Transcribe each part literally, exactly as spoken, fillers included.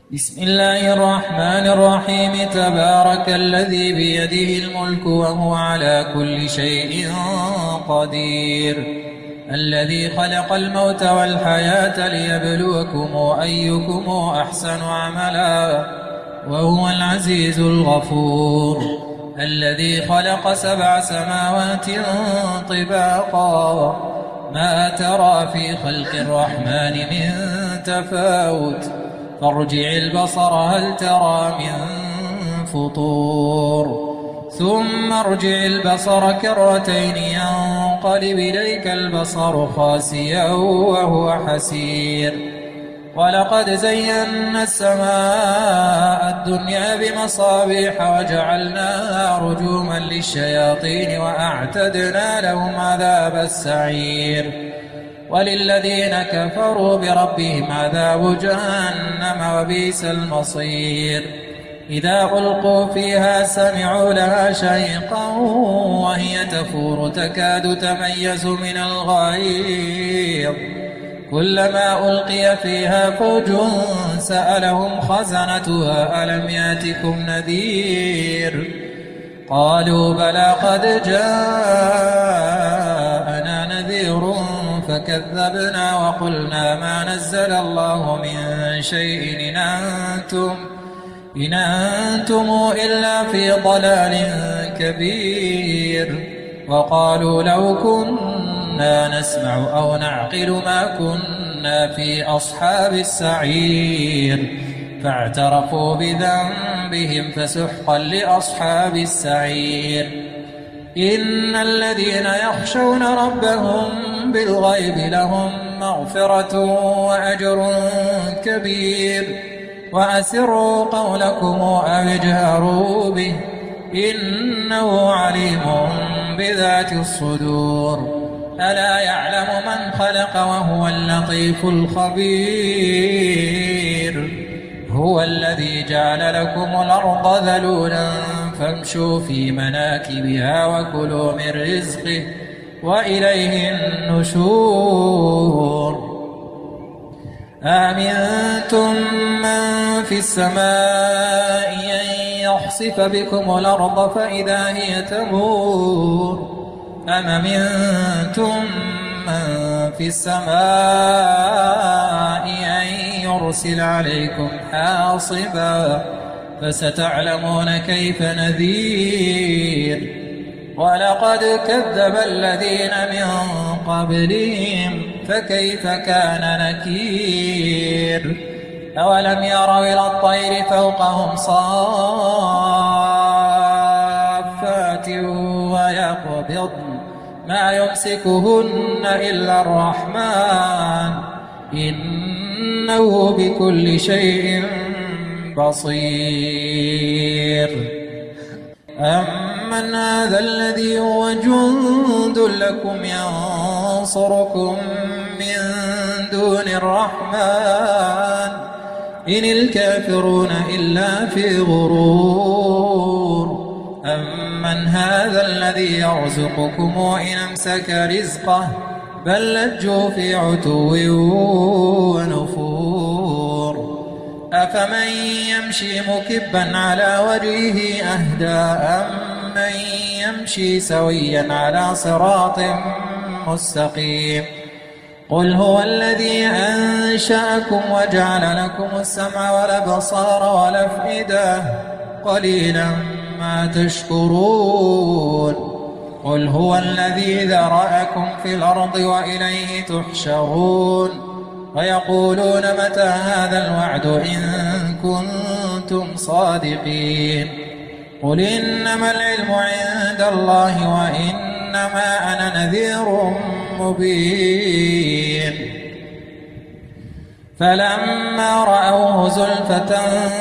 بسم الله الرحمن الرحيم. تبارك الذي بيده الملك وهو على كل شيء قدير، الذي خلق الموت والحياة ليبلوكم أيكم أحسن عملا، وهو العزيز الغفور، الذي خلق سبع سماوات طباقا، ما ترى في خلق الرحمن من تفاوت، فارجع البصر هل ترى من فطور، ثم ارجع البصر كرتين ينقلب إليك البصر خاسئا وهو حسير. ولقد زينا السماء الدنيا بمصابيح وجعلناها رجوما للشياطين وأعتدنا لهم عذاب السعير. وللذين كفروا بربهم عذاب جهنم وبئس المصير. إذا ألقوا فيها سمعوا لها شهيقا وهي تفور تكاد تميز من الغيظ، كلما ألقي فيها فوج سألهم خزنتها ألم يأتكم نذير؟ قالوا بلى قد جاءنا نذير فكذبنا وقلنا ما نزل الله من شيء إن أنتم, إن أنتم إلا في ضلال كبير. وقالوا لو كنا نسمع أو نعقل ما كنا في أصحاب السعير، فاعترفوا بذنبهم فسحقا لأصحاب السعير. إن الذين يخشون ربهم بالغيب لهم مغفرة وأجر كبير. وأسروا قولكم أو اجهروا به إنه عليم بذات الصدور. ألا يعلم من خلق وهو اللطيف الخبير. هو الذي جعل لكم الأرض ذلولا فامشوا في مناكبها وكلوا من رزقه وإليه النشور. آمنتم من في السماء أن يخسف بكم الأرض فإذا هي تمور، أم أمنتم من في السماء أن يرسل عليكم حاصبا، فستعلمون كيف نذير. ولقد كذب الذين من قبلهم فكيف كان نكير. أولم يروا إلى الطير فوقهم صافات ويقبضن ما يمسكهن إلا الرحمن إنه بكل شيء بصير. أمن هذا الذي هو جند لكم ينصركم من دون الرحمن إن الكافرون إلا في غرور. أمن هذا الذي يرزقكم إن أمسك رزقه بل لجوا في عتو ونفور. أفمن يمشي مكبا على وجهه أهدى أم من يمشي سويا على صراط مستقيم. قل هو الذي أنشأكم وجعل لكم السمع والأبصار والأفئدة قليلا ما تشكرون. قل هو الذي ذرأكم في الأرض وإليه تحشرون. ويقولون متى هذا الوعد إن كنتم صادقين. قل إنما العلم عند الله وإنما أنا نذير مبين. فلما رأوه زلفة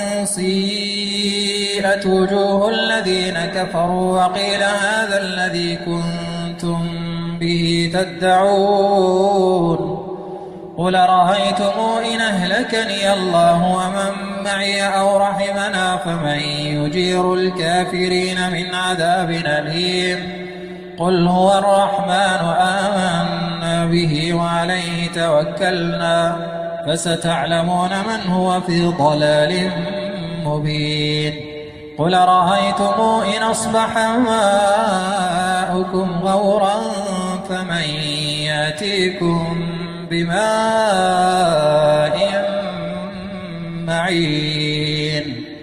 سيئت وجوه الذين كفروا وقيل هذا الذي كنتم به تدعون. قل رأيتم إن أهلكني الله ومن معي أو رحمنا فمن يجير الكافرين من عذاب أليم. قل هو الرحمن آمنا به وعليه توكلنا فستعلمون من هو في ضلال مبين. قل رأيتم إن أصبح ماؤكم غورا فمن يأتيكم بماء معين.